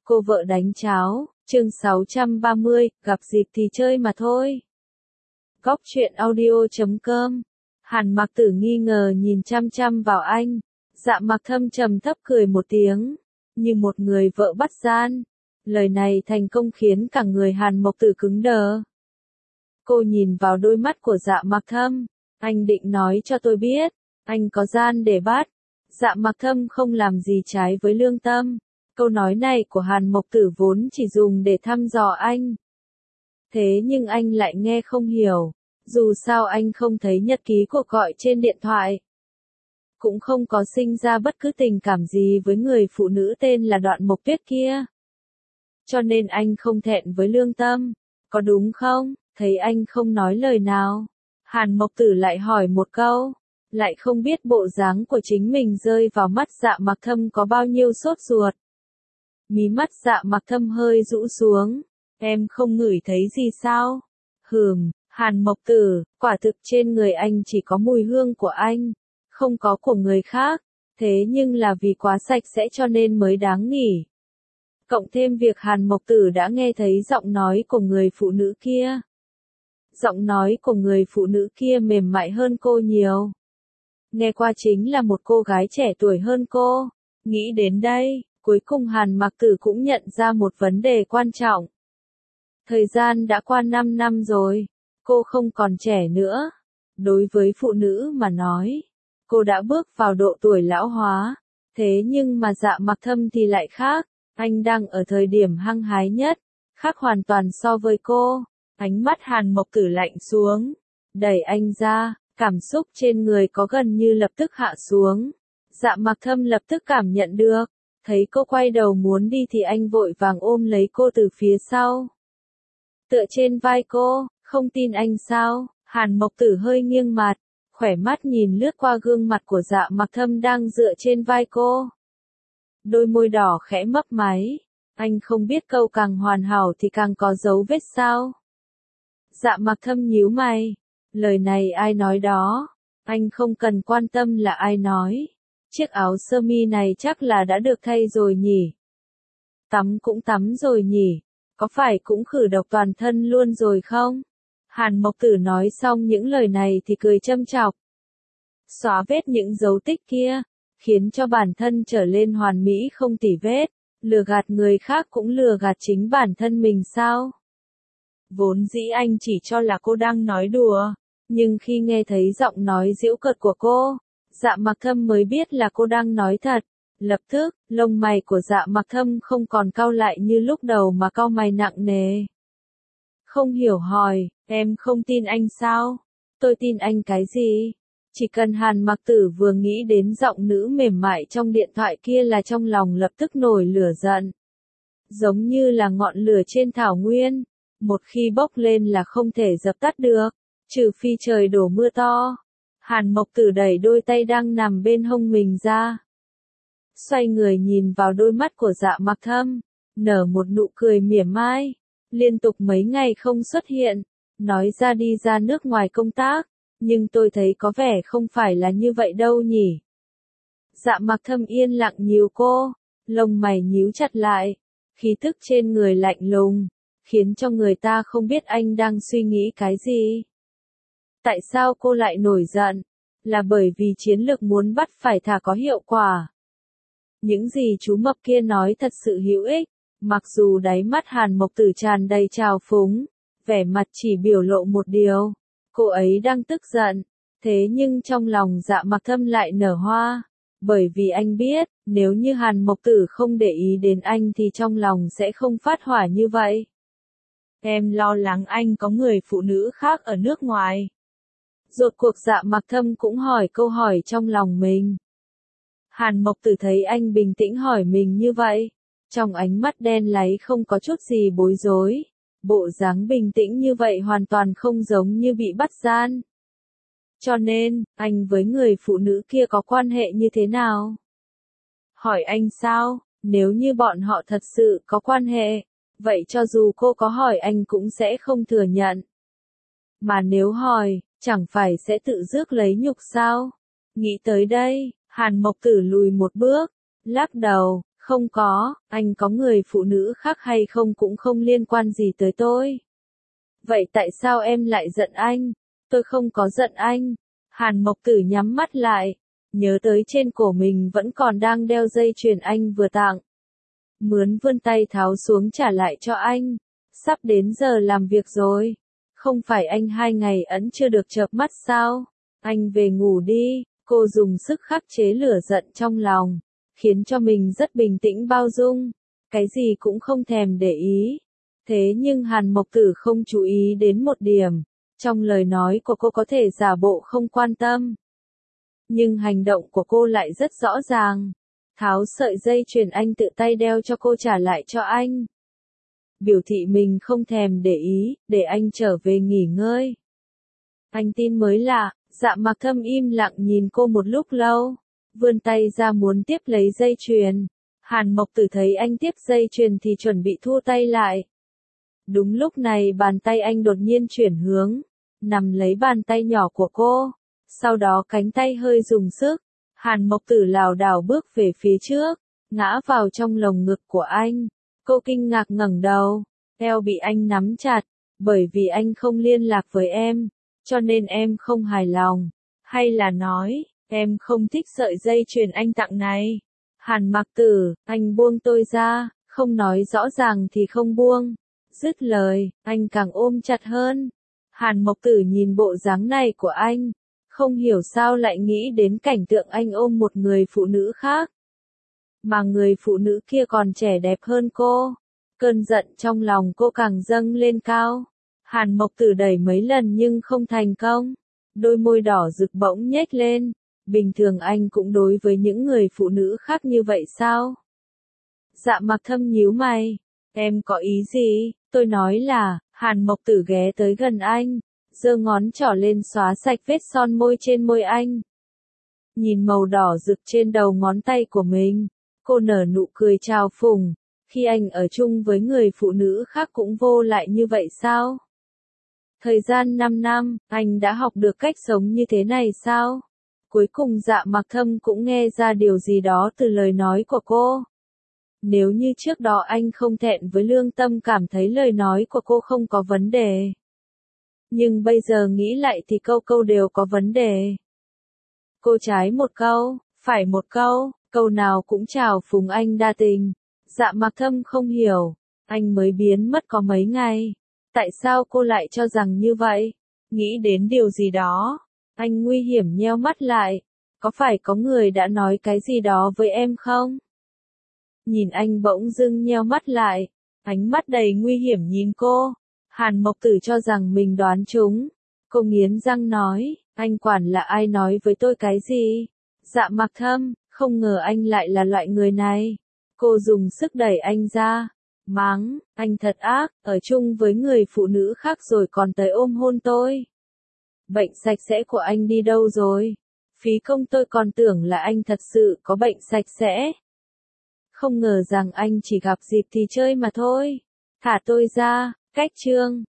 Cô vợ đánh cháo, chương 630, gặp dịp thì chơi mà thôi. Góc truyện audio.com. Hàn Mặc Tử nghi ngờ nhìn chăm chăm vào anh. Dạ Mặc Thâm trầm thấp cười một tiếng, như một người vợ bắt gian. Lời này thành công khiến cả người Hàn Mộc Tử cứng đờ. Cô nhìn vào đôi mắt của Dạ Mặc Thâm. Anh định nói cho tôi biết, anh có gian để bắt. Dạ Mặc Thâm không làm gì trái với lương tâm. Câu nói này của Hàn Mộc Tử vốn chỉ dùng để thăm dò anh. Thế nhưng anh lại nghe không hiểu. Dù sao anh không thấy nhật ký cuộc gọi trên điện thoại. Cũng không có sinh ra bất cứ tình cảm gì với người phụ nữ tên là Đoạn Mộc Tuyết kia. Cho nên anh không thẹn với lương tâm. Có đúng không? Thấy anh không nói lời nào. Hàn Mộc Tử lại hỏi một câu. Lại không biết bộ dáng của chính mình rơi vào mắt Dạ Mặc Thâm có bao nhiêu sốt ruột. Mí mắt Dạ Mặc Thâm hơi rũ xuống. Em không ngửi thấy gì sao? Hàn Mộc Tử, quả thực trên người anh chỉ có mùi hương của anh, không có của người khác. Thế nhưng là vì quá sạch sẽ cho nên mới đáng nghỉ. Cộng thêm việc Hàn Mộc Tử đã nghe thấy giọng nói của người phụ nữ kia. Giọng nói của người phụ nữ kia mềm mại hơn cô nhiều. Nghe qua chính là một cô gái trẻ tuổi hơn cô. Nghĩ đến đây, cuối cùng Hàn Mặc Tử cũng nhận ra một vấn đề quan trọng. Thời gian đã qua 5 năm rồi, cô không còn trẻ nữa. Đối với phụ nữ mà nói, cô đã bước vào độ tuổi lão hóa. Thế nhưng mà Dạ Mặc Thâm thì lại khác, anh đang ở thời điểm hăng hái nhất, khác hoàn toàn so với cô. Ánh mắt Hàn Mộc Tử lạnh xuống, đẩy anh ra, cảm xúc trên người có gần như lập tức hạ xuống. Dạ Mặc Thâm lập tức cảm nhận được, thấy cô quay đầu muốn đi thì anh vội vàng ôm lấy cô từ phía sau. Tựa trên vai cô, không tin anh sao? Hàn Mộc Tử hơi nghiêng mặt, khỏe mắt nhìn lướt qua gương mặt của Dạ Mặc Thâm đang dựa trên vai cô. Đôi môi đỏ khẽ mấp máy, anh không biết câu càng hoàn hảo thì càng có dấu vết sao? Dạ Mặc Thâm nhíu mày, lời này ai nói đó? Anh không cần quan tâm là ai nói. Chiếc áo sơ mi này chắc là đã được thay rồi nhỉ? Tắm cũng tắm rồi nhỉ? Có phải cũng khử độc toàn thân luôn rồi không? Hàn Mộc Tử nói xong những lời này thì cười châm chọc. Xóa vết những dấu tích kia, khiến cho bản thân trở lên hoàn mỹ không tì vết, lừa gạt người khác cũng lừa gạt chính bản thân mình sao? Vốn dĩ anh chỉ cho là cô đang nói đùa, nhưng khi nghe thấy giọng nói giễu cợt của cô, Dạ Mặc Thâm mới biết là cô đang nói thật. Lập tức, lông mày của Dạ Mặc Thâm không còn cau lại như lúc đầu mà cau mày nặng nề. Không hiểu hỏi, em không tin anh sao? Tôi tin anh cái gì? Chỉ cần Hàn Mặc Tử vừa nghĩ đến giọng nữ mềm mại trong điện thoại kia là trong lòng lập tức nổi lửa giận. Giống như là ngọn lửa trên thảo nguyên, một khi bốc lên là không thể dập tắt được, trừ phi trời đổ mưa to. Hàn Mộc Tử đẩy đôi tay đang nằm bên hông mình ra. Xoay người nhìn vào đôi mắt của Dạ Mặc Thâm, nở một nụ cười mỉa mai. Liên tục mấy ngày không xuất hiện, nói ra đi ra nước ngoài công tác, nhưng tôi thấy có vẻ không phải là như vậy đâu nhỉ. Dạ Mặc Thâm yên lặng nhíu cô, lông mày nhíu chặt lại, khí tức trên người lạnh lùng, khiến cho người ta không biết anh đang suy nghĩ cái gì. Tại sao cô lại nổi giận? Là bởi vì chiến lược muốn bắt phải thả có hiệu quả. Những gì chú mập kia nói thật sự hữu ích, mặc dù đáy mắt Hàn Mộc Tử tràn đầy trào phúng, vẻ mặt chỉ biểu lộ một điều, cô ấy đang tức giận, thế nhưng trong lòng Dạ Mặc Thâm lại nở hoa, bởi vì anh biết, nếu như Hàn Mộc Tử không để ý đến anh thì trong lòng sẽ không phát hỏa như vậy. Em lo lắng anh có người phụ nữ khác ở nước ngoài. Rốt cuộc Dạ Mặc Thâm cũng hỏi câu hỏi trong lòng mình. Hàn Mộc Tử thấy anh bình tĩnh hỏi mình như vậy, trong ánh mắt đen láy không có chút gì bối rối, bộ dáng bình tĩnh như vậy hoàn toàn không giống như bị bắt gian. Cho nên, anh với người phụ nữ kia có quan hệ như thế nào? Hỏi anh sao, nếu như bọn họ thật sự có quan hệ, vậy cho dù cô có hỏi anh cũng sẽ không thừa nhận. Mà nếu hỏi, chẳng phải sẽ tự rước lấy nhục sao? Nghĩ tới đây, Hàn Mộc Tử lùi một bước, lắc đầu, Không có, anh có người phụ nữ khác hay không cũng không liên quan gì tới tôi. Vậy tại sao em lại giận anh? Tôi không có giận anh. Hàn Mộc Tử nhắm mắt lại, nhớ tới trên cổ mình vẫn còn đang đeo dây chuyền anh vừa tặng. Mướn vươn tay tháo xuống trả lại cho anh. Sắp đến giờ làm việc rồi. Không phải anh 2 ngày ẩn chưa được chợp mắt sao? Anh về ngủ đi. Cô dùng sức khắc chế lửa giận trong lòng, khiến cho mình rất bình tĩnh bao dung. Cái gì cũng không thèm để ý. Thế nhưng Hàn Mộc Tử không chú ý đến một điểm. Trong lời nói của cô có thể giả bộ không quan tâm. Nhưng hành động của cô lại rất rõ ràng. Tháo sợi dây chuyền anh tự tay đeo cho cô trả lại cho anh. Biểu thị mình không thèm để ý, để anh trở về nghỉ ngơi. Anh tin mới lạ, Dạ Mặc Thâm im lặng nhìn cô một lúc lâu. Vươn tay ra muốn tiếp lấy dây chuyền. Hàn Mộc Tử thấy anh tiếp dây chuyền thì chuẩn bị thu tay lại. Đúng lúc này bàn tay anh đột nhiên chuyển hướng, nắm lấy bàn tay nhỏ của cô. Sau đó cánh tay hơi dùng sức, Hàn Mộc Tử lảo đảo bước về phía trước, ngã vào trong lồng ngực của anh. Cô kinh ngạc ngẩng đầu, eo bị anh nắm chặt, bởi vì anh không liên lạc với em, cho nên em không hài lòng. Hay là nói, em không thích sợi dây chuyền anh tặng này. Hàn Mộc Tử, anh buông tôi ra, không nói rõ ràng thì không buông. Dứt lời, anh càng ôm chặt hơn. Hàn Mộc Tử nhìn bộ dáng này của anh, không hiểu sao lại nghĩ đến cảnh tượng anh ôm một người phụ nữ khác. Mà người phụ nữ kia còn trẻ đẹp hơn cô. Cơn giận trong lòng cô càng dâng lên cao. Hàn Mộc Tử đẩy mấy lần nhưng không thành công. Đôi môi đỏ rực bỗng nhếch lên. Bình thường anh cũng đối với những người phụ nữ khác như vậy sao? Dạ Mặc Thâm nhíu mày. Em có ý gì? Tôi nói là, Hàn Mộc Tử ghé tới gần anh, giơ ngón trỏ lên xóa sạch vết son môi trên môi anh. Nhìn màu đỏ rực trên đầu ngón tay của mình, cô nở nụ cười trào phúng. Khi anh ở chung với người phụ nữ khác cũng vô lại như vậy sao? Thời gian 5 năm, anh đã học được cách sống như thế này sao? Cuối cùng Dạ Mặc Thâm cũng nghe ra điều gì đó từ lời nói của cô. Nếu như trước đó anh không thẹn với lương tâm cảm thấy lời nói của cô không có vấn đề. Nhưng bây giờ nghĩ lại thì câu câu đều có vấn đề. Cô trái một câu, phải một câu, câu nào cũng trào phúng anh đa tình. Dạ Mặc Thâm không hiểu, anh mới biến mất có mấy ngày. Tại sao cô lại cho rằng như vậy? Nghĩ đến điều gì đó, anh nguy hiểm nheo mắt lại. Có phải có người đã nói cái gì đó với em không? Nhìn anh bỗng dưng nheo mắt lại, ánh mắt đầy nguy hiểm nhìn cô. Hàn Mộc Tử cho rằng mình đoán trúng. Cô nghiến răng nói, anh quản là ai nói với tôi cái gì? Dạ Mặc Thâm, không ngờ anh lại là loại người này. Cô dùng sức đẩy anh ra, mắng, anh thật ác, ở chung với người phụ nữ khác rồi còn tới ôm hôn tôi. Bệnh sạch sẽ của anh đi đâu rồi? Phí công tôi còn tưởng là anh thật sự có bệnh sạch sẽ. Không ngờ rằng anh chỉ gặp dịp thì chơi mà thôi. Thả tôi ra, cách chương.